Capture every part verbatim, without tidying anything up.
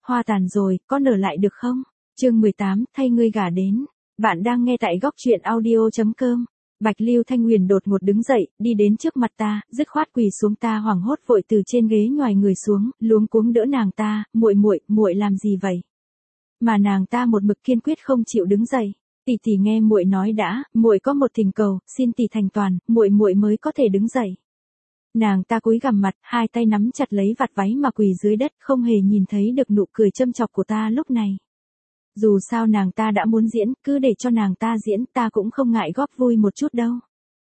hoa tàn rồi, có nở lại được không? Chương mười tám, thay ngươi gả đến. Bạn đang nghe tại góc truyện audio chấm com. Bạch Lưu Thanh Huyền đột ngột đứng dậy, đi đến trước mặt ta, dứt khoát quỳ xuống, ta hoảng hốt vội từ trên ghế nhoài người xuống, luống cuống đỡ nàng ta, muội muội, muội làm gì vậy? Mà nàng ta một mực kiên quyết không chịu đứng dậy. Tỷ tỷ nghe muội nói đã, muội có một thỉnh cầu, xin tỷ thành toàn, muội muội mới có thể đứng dậy. Nàng ta cúi gằm mặt, hai tay nắm chặt lấy vạt váy mà quỳ dưới đất, không hề nhìn thấy được nụ cười châm chọc của ta lúc này. Dù sao nàng ta đã muốn diễn, cứ để cho nàng ta diễn, ta cũng không ngại góp vui một chút đâu.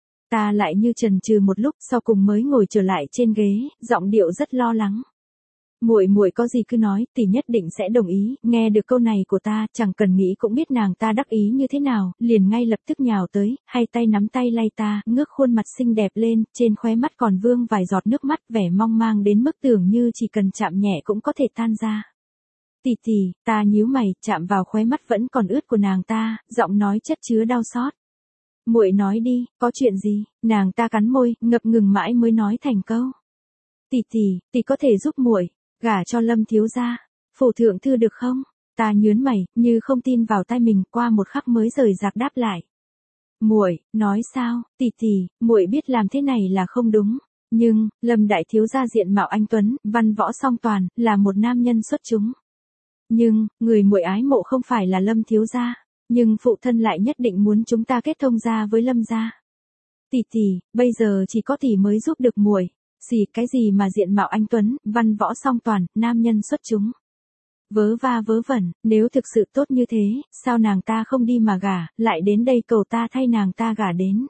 Ta lại như chần chừ một lúc, sau cùng mới ngồi trở lại trên ghế, giọng điệu rất lo lắng. Muội muội có gì cứ nói, tỷ nhất định sẽ đồng ý. Nghe được câu này của ta, chẳng cần nghĩ cũng biết nàng ta đắc ý như thế nào, liền ngay lập tức nhào tới, hai tay nắm tay lay ta, ngước khuôn mặt xinh đẹp lên, trên khóe mắt còn vương vài giọt nước mắt, vẻ mong mang đến mức tưởng như chỉ cần chạm nhẹ cũng có thể tan ra. Tỷ tỷ, ta nhíu mày, chạm vào khóe mắt vẫn còn ướt của nàng ta, giọng nói chất chứa đau xót. Muội nói đi, có chuyện gì? Nàng ta cắn môi, ngập ngừng mãi mới nói thành câu. Tỷ tỷ, tỷ có thể giúp muội gả cho Lâm thiếu gia, phủ thượng thư được không? Ta nhớn mày, như không tin vào tai mình, qua một khắc mới rời rạc đáp lại. Muội, nói sao? Tỷ tỷ, muội biết làm thế này là không đúng, nhưng Lâm đại thiếu gia diện mạo anh tuấn, văn võ song toàn, là một nam nhân xuất chúng. Nhưng, người muội ái mộ không phải là Lâm thiếu gia, nhưng phụ thân lại nhất định muốn chúng ta kết thông gia với Lâm gia. Tỷ tỷ, bây giờ chỉ có tỷ mới giúp được muội. Gì cái gì mà diện mạo anh tuấn, văn võ song toàn, nam nhân xuất chúng. Vớ va vớ vẩn, nếu thực sự tốt như thế, sao nàng ta không đi mà gả, lại đến đây cầu ta thay nàng ta gả đến.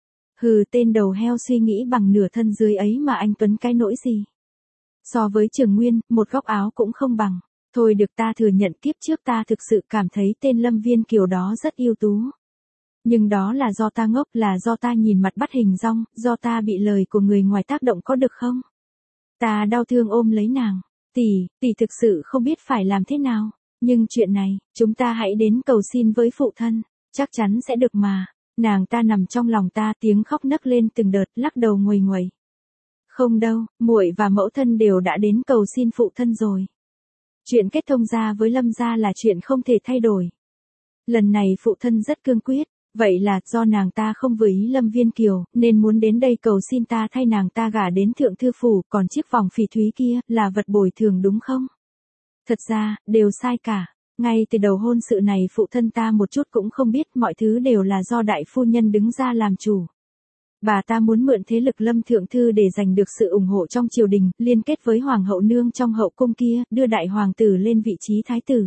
Hừ, tên đầu heo suy nghĩ bằng nửa thân dưới ấy mà anh tuấn cái nỗi gì. So với Trường Nguyên, một góc áo cũng không bằng. Thôi được, ta thừa nhận kiếp trước ta thực sự cảm thấy tên Lâm Viên Kiều đó rất ưu tú. Nhưng đó là do ta ngốc, là do ta nhìn mặt bắt hình dong, do ta bị lời của người ngoài tác động có được không? Ta đau thương ôm lấy nàng. Tỷ, tỷ thực sự không biết phải làm thế nào. Nhưng chuyện này, chúng ta hãy đến cầu xin với phụ thân. Chắc chắn sẽ được mà. Nàng ta nằm trong lòng ta, tiếng khóc nấc lên từng đợt, lắc đầu nguầy nguầy. Không đâu, muội và mẫu thân đều đã đến cầu xin phụ thân rồi. Chuyện kết thông gia với Lâm gia là chuyện không thể thay đổi. Lần này phụ thân rất cương quyết. Vậy là do nàng ta không vừa ý Lâm Viên Kiều, nên muốn đến đây cầu xin ta thay nàng ta gả đến thượng thư phủ, còn chiếc vòng phỉ thúy kia, là vật bồi thường đúng không? Thật ra, đều sai cả. Ngay từ đầu hôn sự này phụ thân ta một chút cũng không biết, mọi thứ đều là do đại phu nhân đứng ra làm chủ. Bà ta muốn mượn thế lực Lâm thượng thư để giành được sự ủng hộ trong triều đình, liên kết với hoàng hậu nương trong hậu cung kia, đưa đại hoàng tử lên vị trí thái tử.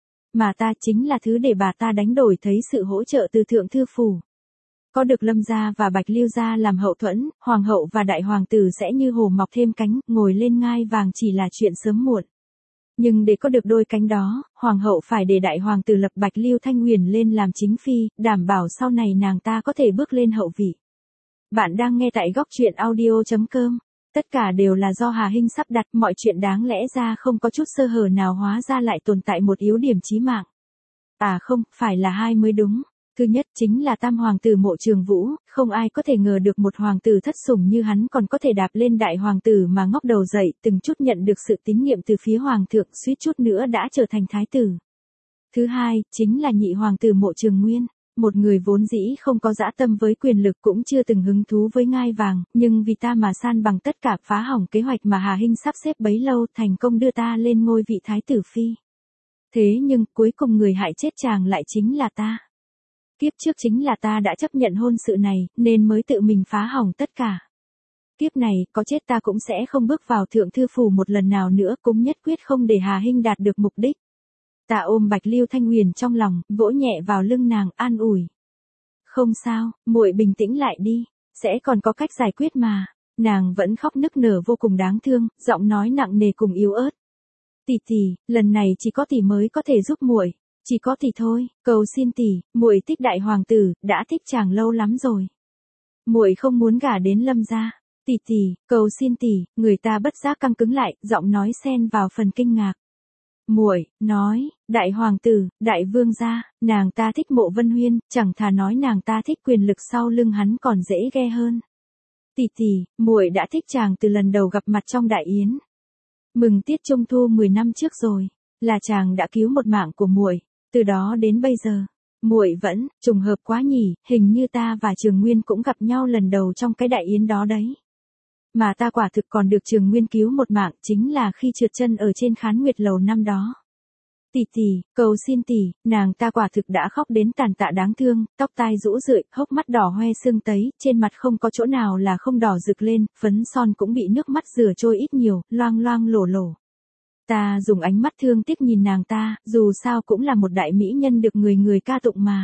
Mà ta chính là thứ để bà ta đánh đổi thấy sự hỗ trợ từ thượng thư phủ. Có được Lâm gia và Bạch Lưu gia làm hậu thuẫn, hoàng hậu và đại hoàng tử sẽ như hổ mọc thêm cánh, ngồi lên ngai vàng chỉ là chuyện sớm muộn. Nhưng để có được đôi cánh đó, hoàng hậu phải để đại hoàng tử lập Bạch Lưu Thanh Huyền lên làm chính phi, đảm bảo sau này nàng ta có thể bước lên hậu vị. Bạn đang nghe tại góc truyện audio chấm com. Tất cả đều là do Hà Hinh sắp đặt, mọi chuyện đáng lẽ ra không có chút sơ hở nào hóa ra lại tồn tại một yếu điểm chí mạng. À không, phải là hai mới đúng. Thứ nhất chính là tam hoàng tử Mộ Trường Vũ, không ai có thể ngờ được một hoàng tử thất sủng như hắn còn có thể đạp lên đại hoàng tử mà ngóc đầu dậy, từng chút nhận được sự tín nhiệm từ phía hoàng thượng, suýt chút nữa đã trở thành thái tử. Thứ hai, chính là nhị hoàng tử Mộ Trường Nguyên. Một người vốn dĩ không có dã tâm với quyền lực, cũng chưa từng hứng thú với ngai vàng, nhưng vì ta mà san bằng tất cả, phá hỏng kế hoạch mà Hà Hinh sắp xếp bấy lâu, thành công đưa ta lên ngôi vị thái tử phi. Thế nhưng, cuối cùng người hại chết chàng lại chính là ta. Kiếp trước chính là ta đã chấp nhận hôn sự này, nên mới tự mình phá hỏng tất cả. Kiếp này, có chết ta cũng sẽ không bước vào thượng thư phủ một lần nào nữa, cũng nhất quyết không để Hà Hinh đạt được mục đích. Ta ôm Bạch Lưu Thanh Huyền trong lòng, vỗ nhẹ vào lưng nàng, an ủi. Không sao, muội bình tĩnh lại đi, sẽ còn có cách giải quyết mà. Nàng vẫn khóc nức nở vô cùng đáng thương, giọng nói nặng nề cùng yếu ớt. Tỷ tỷ, lần này chỉ có tỷ mới có thể giúp muội, chỉ có tỷ thôi, cầu xin tỷ, muội thích đại hoàng tử, đã thích chàng lâu lắm rồi. Muội không muốn gả đến Lâm gia. Tỷ tỷ, cầu xin tỷ, người ta bất giác căng cứng lại, giọng nói xen vào phần kinh ngạc. Muội nói, đại hoàng tử, đại vương gia, nàng ta thích Mộ Vân Huyên, chẳng thà nói nàng ta thích quyền lực sau lưng hắn còn dễ ghe hơn. Tỷ tỷ, muội đã thích chàng từ lần đầu gặp mặt trong đại yến. Mừng tiết trung thu mười năm trước rồi. Là chàng đã cứu một mạng của muội, từ đó đến bây giờ, muội vẫn, trùng hợp quá nhỉ, hình như ta và Trường Nguyên cũng gặp nhau lần đầu trong cái đại yến đó đấy. Mà ta quả thực còn được Trường Nguyên cứu một mạng, chính là khi trượt chân ở trên Khán Nguyệt lầu năm đó. Tỷ tỷ, cầu xin tỷ, nàng ta quả thực đã khóc đến tàn tạ đáng thương, tóc tai rũ rượi, hốc mắt đỏ hoe sưng tấy, trên mặt không có chỗ nào là không đỏ rực lên, phấn son cũng bị nước mắt rửa trôi ít nhiều, loang loang lổ lổ. Ta dùng ánh mắt thương tiếc nhìn nàng ta, dù sao cũng là một đại mỹ nhân được người người ca tụng mà.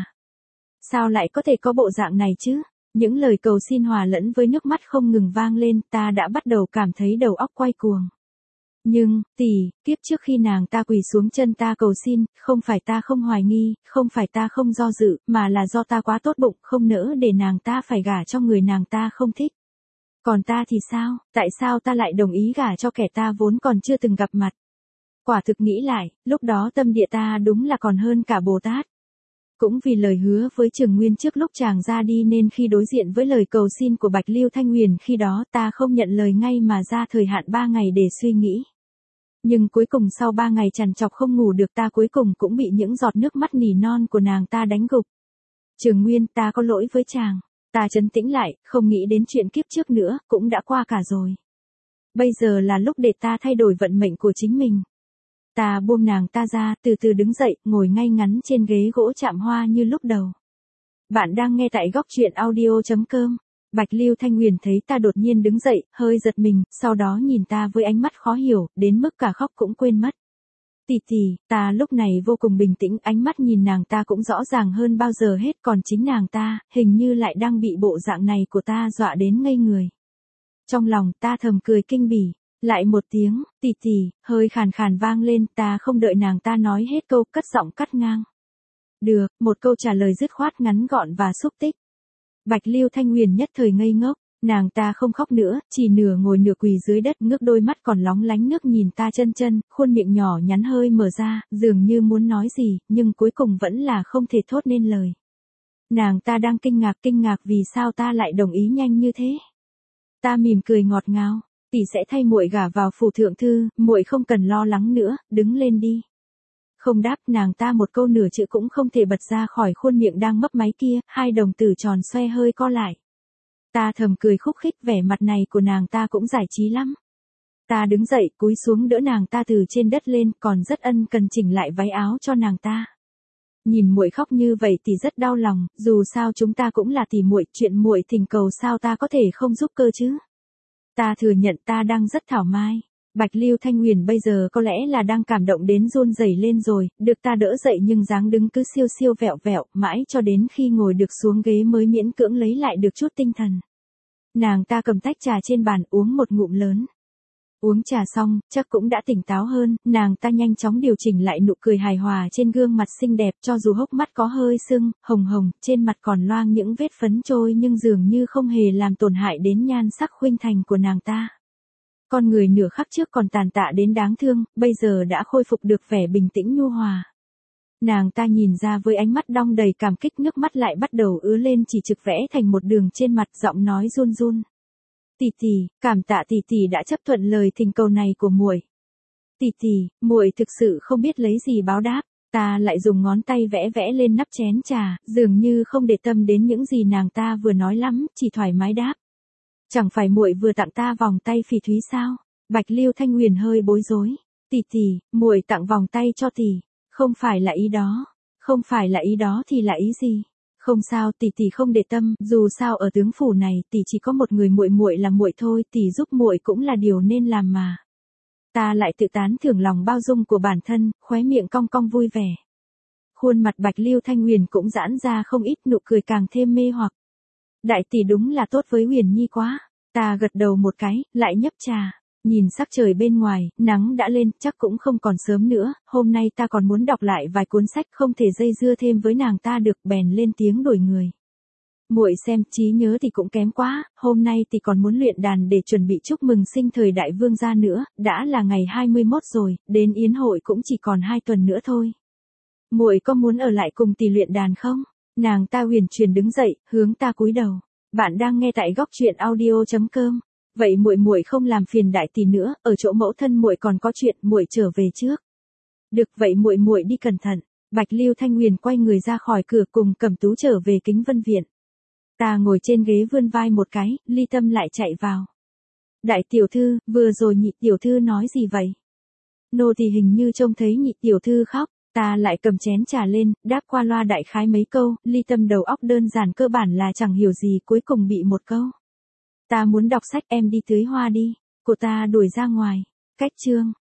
Sao lại có thể có bộ dạng này chứ? Những lời cầu xin hòa lẫn với nước mắt không ngừng vang lên, ta đã bắt đầu cảm thấy đầu óc quay cuồng. Nhưng, tỷ, kiếp trước khi nàng ta quỳ xuống chân ta cầu xin, không phải ta không hoài nghi, không phải ta không do dự, mà là do ta quá tốt bụng, không nỡ để nàng ta phải gả cho người nàng ta không thích. Còn ta thì sao, tại sao ta lại đồng ý gả cho kẻ ta vốn còn chưa từng gặp mặt? Quả thực nghĩ lại, lúc đó tâm địa ta đúng là còn hơn cả Bồ Tát. Cũng vì lời hứa với Trường Nguyên trước lúc chàng ra đi nên khi đối diện với lời cầu xin của Bạch Lưu Thanh Huyền khi đó ta không nhận lời ngay mà ra thời hạn ba ngày để suy nghĩ. Nhưng cuối cùng sau ba ngày trằn trọc không ngủ được ta cuối cùng cũng bị những giọt nước mắt nỉ non của nàng ta đánh gục. Trường Nguyên, ta có lỗi với chàng. Ta trấn tĩnh lại, không nghĩ đến chuyện kiếp trước nữa, cũng đã qua cả rồi. Bây giờ là lúc để ta thay đổi vận mệnh của chính mình. Ta buông nàng ta ra, từ từ đứng dậy, ngồi ngay ngắn trên ghế gỗ chạm hoa như lúc đầu. Bạn đang nghe tại góc truyện audio chấm com. Bạch Lưu Thanh Huyền thấy ta đột nhiên đứng dậy, hơi giật mình, sau đó nhìn ta với ánh mắt khó hiểu, đến mức cả khóc cũng quên mất. Tỷ tỷ, ta lúc này vô cùng bình tĩnh, ánh mắt nhìn nàng ta cũng rõ ràng hơn bao giờ hết, còn chính nàng ta, hình như lại đang bị bộ dạng này của ta dọa đến ngây người. Trong lòng ta thầm cười kinh bỉ, lại một tiếng, tỷ tỷ, hơi khàn khàn vang lên, ta không đợi nàng ta nói hết câu, cất giọng cắt ngang. Được, một câu trả lời dứt khoát ngắn gọn và xúc tích. Bạch Lưu Thanh Huyền nhất thời ngây ngốc, nàng ta không khóc nữa, chỉ nửa ngồi nửa quỳ dưới đất, ngước đôi mắt còn lóng lánh nước nhìn ta chân chân, khuôn miệng nhỏ nhắn hơi mở ra, dường như muốn nói gì, nhưng cuối cùng vẫn là không thể thốt nên lời. Nàng ta đang kinh ngạc kinh ngạc vì sao ta lại đồng ý nhanh như thế. Ta mỉm cười ngọt ngào, tỷ sẽ thay muội gả vào phủ thượng thư, muội không cần lo lắng nữa, đứng lên đi. Không đáp, nàng ta một câu nửa chữ cũng không thể bật ra khỏi khuôn miệng đang mấp máy kia, hai đồng tử tròn xoe hơi co lại. Ta thầm cười khúc khích, vẻ mặt này của nàng ta cũng giải trí lắm. Ta đứng dậy, cúi xuống đỡ nàng ta từ trên đất lên, còn rất ân cần chỉnh lại váy áo cho nàng ta. Nhìn muội khóc như vậy thì rất đau lòng, dù sao chúng ta cũng là tỷ muội, chuyện muội thỉnh cầu sao ta có thể không giúp cơ chứ. Ta thừa nhận ta đang rất thảo mai. Bạch Lưu Thanh Huyền bây giờ có lẽ là đang cảm động đến run rẩy lên rồi, được ta đỡ dậy nhưng dáng đứng cứ siêu siêu vẹo vẹo, mãi cho đến khi ngồi được xuống ghế mới miễn cưỡng lấy lại được chút tinh thần. Nàng ta cầm tách trà trên bàn uống một ngụm lớn. Uống trà xong, chắc cũng đã tỉnh táo hơn, nàng ta nhanh chóng điều chỉnh lại nụ cười hài hòa trên gương mặt xinh đẹp, cho dù hốc mắt có hơi sưng, hồng hồng, trên mặt còn loang những vết phấn trôi nhưng dường như không hề làm tổn hại đến nhan sắc khuynh thành của nàng ta. Con người nửa khắc trước còn tàn tạ đến đáng thương, bây giờ đã khôi phục được vẻ bình tĩnh nhu hòa. Nàng ta nhìn ra với ánh mắt đong đầy cảm kích, nước mắt lại bắt đầu ứa lên chỉ trực vẽ thành một đường trên mặt, giọng nói run run. Tỷ tỷ, cảm tạ tỷ tỷ đã chấp thuận lời thỉnh cầu này của muội. Tỷ tỷ, muội thực sự không biết lấy gì báo đáp. Ta lại dùng ngón tay vẽ vẽ lên nắp chén trà, dường như không để tâm đến những gì nàng ta vừa nói lắm, chỉ thoải mái đáp. Chẳng phải muội vừa tặng ta vòng tay phỉ thúy sao? Bạch Lưu Thanh Huyền hơi bối rối. Tỷ tỷ, muội tặng vòng tay cho tỷ, không phải là ý đó, không phải là ý đó thì là ý gì? Không sao, tỷ tỷ không để tâm, dù sao ở tướng phủ này tỷ chỉ có một người muội muội là muội thôi, tỷ giúp muội cũng là điều nên làm mà. Ta lại tự tán thưởng lòng bao dung của bản thân, khóe miệng cong cong vui vẻ. Khuôn mặt Bạch Lưu Thanh Huyền cũng giãn ra không ít, nụ cười càng thêm mê hoặc. Đại tỷ đúng là tốt với Huyền Nhi quá. Ta gật đầu một cái, lại nhấp trà. Nhìn sắc trời bên ngoài, nắng đã lên, chắc cũng không còn sớm nữa, hôm nay ta còn muốn đọc lại vài cuốn sách, không thể dây dưa thêm với nàng ta được, bèn lên tiếng đổi người. Muội xem, trí nhớ thì cũng kém quá, hôm nay thì còn muốn luyện đàn để chuẩn bị chúc mừng sinh thời đại vương gia nữa, đã là ngày hai mươi mốt rồi, đến yến hội cũng chỉ còn hai tuần nữa thôi. Muội có muốn ở lại cùng tỷ luyện đàn không? Nàng ta huyền chuyển đứng dậy, hướng ta cúi đầu. Bạn đang nghe tại góc truyện audio chấm com. Vậy muội muội không làm phiền đại tỷ nữa, ở chỗ mẫu thân muội còn có chuyện, muội trở về trước. Được vậy muội muội đi cẩn thận. Bạch Lưu Thanh Huyền quay người ra khỏi cửa cùng Cẩm Tú trở về Kính Vân Viện. Ta ngồi trên ghế vươn vai một cái, Ly Tâm lại chạy vào. Đại tiểu thư, vừa rồi nhị tiểu thư nói gì vậy? Nô thì hình như trông thấy nhị tiểu thư khóc, ta lại cầm chén trà lên, đáp qua loa đại khái mấy câu, Ly Tâm đầu óc đơn giản cơ bản là chẳng hiểu gì, cuối cùng bị một câu. Ta muốn đọc sách, em đi tưới hoa đi, cô ta đuổi ra ngoài. Cách chương.